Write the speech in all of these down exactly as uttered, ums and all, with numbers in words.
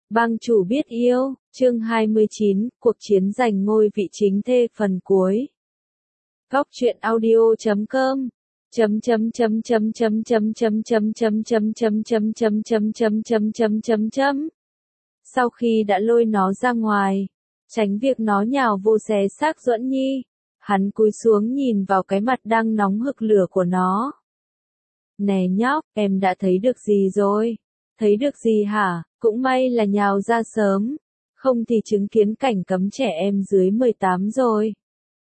Bang chủ biết yêu, chương hai mươi chín, cuộc chiến giành ngôi vị chính thê phần cuối. Góc truyện audio chấm com chấm chấm chấm chấm chấm chấm chấm chấm chấm chấm chấm chấm chấm chấm chấm chấm chấm chấm chấm. Sau khi đã lôi nó ra ngoài, tránh việc nó nhào vô xé xác Duẫn Nhi, hắn cúi xuống nhìn vào cái mặt đang nóng hực lửa của nó. Nè nhóc, em đã thấy được gì rồi? Thấy được gì hả? Cũng may là nhào ra sớm, không thì chứng kiến cảnh cấm trẻ em dưới mười tám rồi.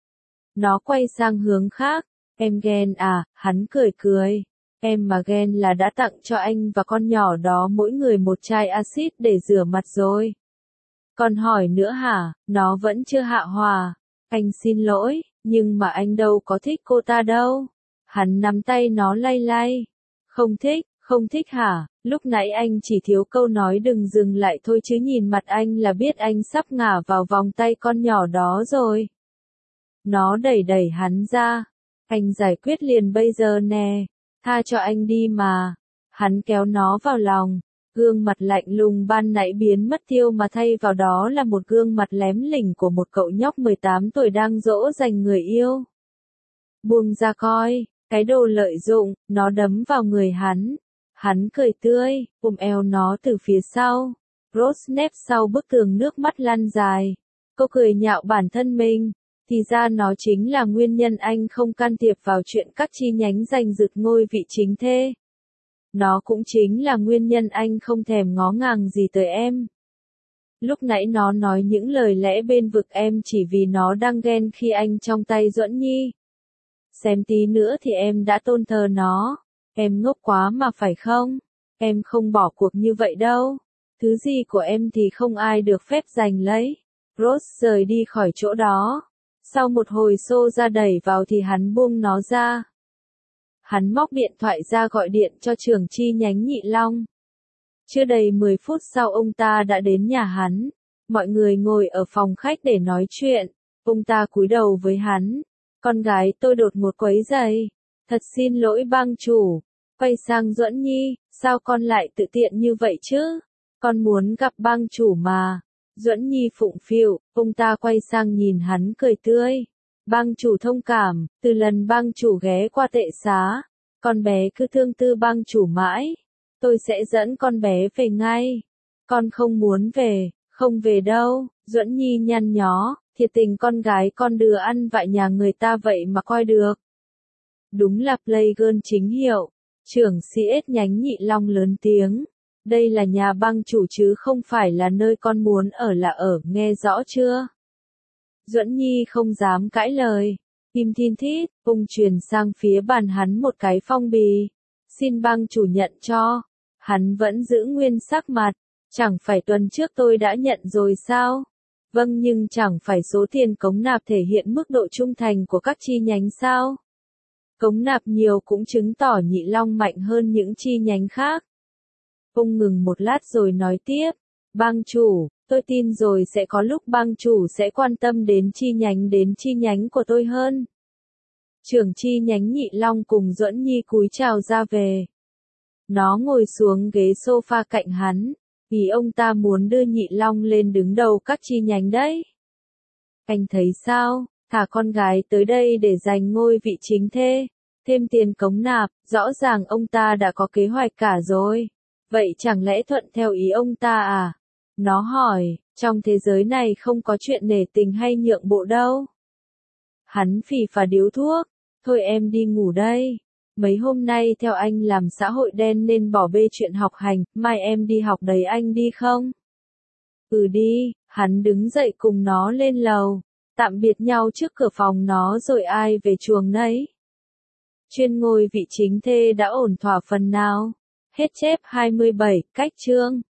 Nó quay sang hướng khác, em ghen à, hắn cười cười. Em mà ghen là đã tặng cho anh và con nhỏ đó mỗi người một chai axit để rửa mặt rồi. Còn hỏi nữa hả, nó vẫn chưa hạ hòa. Anh xin lỗi, nhưng mà anh đâu có thích cô ta đâu. Hắn nắm tay nó lay lay. Không thích, không thích hả, lúc nãy anh chỉ thiếu câu nói đừng dừng lại thôi chứ nhìn mặt anh là biết anh sắp ngả vào vòng tay con nhỏ đó rồi. Nó đẩy đẩy hắn ra. Anh giải quyết liền bây giờ nè, tha cho anh đi mà. Hắn kéo nó vào lòng, gương mặt lạnh lùng ban nãy biến mất tiêu mà thay vào đó là một gương mặt lém lỉnh của một cậu nhóc mười tám tuổi đang dỗ dành người yêu. Buông ra coi, cái đồ lợi dụng, nó đấm vào người hắn. Hắn cười tươi, ôm eo nó từ phía sau. Rose nép sau bức tường nước mắt lăn dài. Cô cười nhạo bản thân mình. Thì ra nó chính là nguyên nhân anh không can thiệp vào chuyện các chi nhánh giành giật ngôi vị chính thê. Nó cũng chính là nguyên nhân anh không thèm ngó ngàng gì tới em. Lúc nãy nó nói những lời lẽ bên vực em chỉ vì nó đang ghen khi anh trong tay Duẫn Nhi. Xem tí nữa thì em đã tôn thờ nó. Em ngốc quá mà phải không? Em không bỏ cuộc như vậy đâu. Thứ gì của em thì không ai được phép giành lấy. Rose rời đi khỏi chỗ đó. Sau một hồi xô ra đẩy vào thì hắn buông nó ra. Hắn móc điện thoại ra gọi điện cho trưởng chi nhánh Nhị Long. Chưa đầy mười phút sau ông ta đã đến nhà hắn. Mọi người ngồi ở phòng khách để nói chuyện. Ông ta cúi đầu với hắn. Con gái tôi đột ngột quấy rầy. Thật xin lỗi bang chủ. Quay sang Duẫn Nhi, sao con lại tự tiện như vậy chứ? Con muốn gặp bang chủ mà. Duẫn Nhi phụng phịu, ông ta quay sang nhìn hắn cười tươi. Bang chủ thông cảm, từ lần bang chủ ghé qua tệ xá, con bé cứ thương tư bang chủ mãi. Tôi sẽ dẫn con bé về ngay. Con không muốn về, không về đâu. Duẫn Nhi nhăn nhó, thiệt tình con gái con đưa ăn vạ nhà người ta vậy mà coi được. Đúng là playgirl chính hiệu. Trưởng xê ét nhánh Nhị Long lớn tiếng. Đây là nhà bang chủ chứ không phải là nơi con muốn ở là ở, nghe rõ chưa? Duẫn Nhi không dám cãi lời. Im thin thít, ông truyền sang phía bàn hắn một cái phong bì. Xin bang chủ nhận cho. Hắn vẫn giữ nguyên sắc mặt. Chẳng phải tuần trước tôi đã nhận rồi sao? Vâng, nhưng chẳng phải số tiền cống nạp thể hiện mức độ trung thành của các chi nhánh sao? Cống nạp nhiều cũng chứng tỏ Nhị Long mạnh hơn những chi nhánh khác. Ông ngừng một lát rồi nói tiếp. Bang chủ, tôi tin rồi sẽ có lúc bang chủ sẽ quan tâm đến chi nhánh đến chi nhánh của tôi hơn. Trưởng chi nhánh Nhị Long cùng Duẫn Nhi cúi chào ra về. Nó ngồi xuống ghế sofa cạnh hắn. Vì ông ta muốn đưa Nhị Long lên đứng đầu các chi nhánh đấy. Anh thấy sao? Thả con gái tới đây để giành ngôi vị chính thê. Thêm tiền cống nạp, rõ ràng ông ta đã có kế hoạch cả rồi. Vậy chẳng lẽ thuận theo ý ông ta à? Nó hỏi, trong thế giới này không có chuyện nể tình hay nhượng bộ đâu. Hắn phì phà điếu thuốc, thôi em đi ngủ đây. Mấy hôm nay theo anh làm xã hội đen nên bỏ bê chuyện học hành, mai em đi học đấy anh đi không? Ừ đi, hắn đứng dậy cùng nó lên lầu, tạm biệt nhau trước cửa phòng nó rồi ai về chuồng nấy. Chuyên ngôi vị chính thê đã ổn thỏa phần nào. Hết chép hai mươi bảy, cách chương.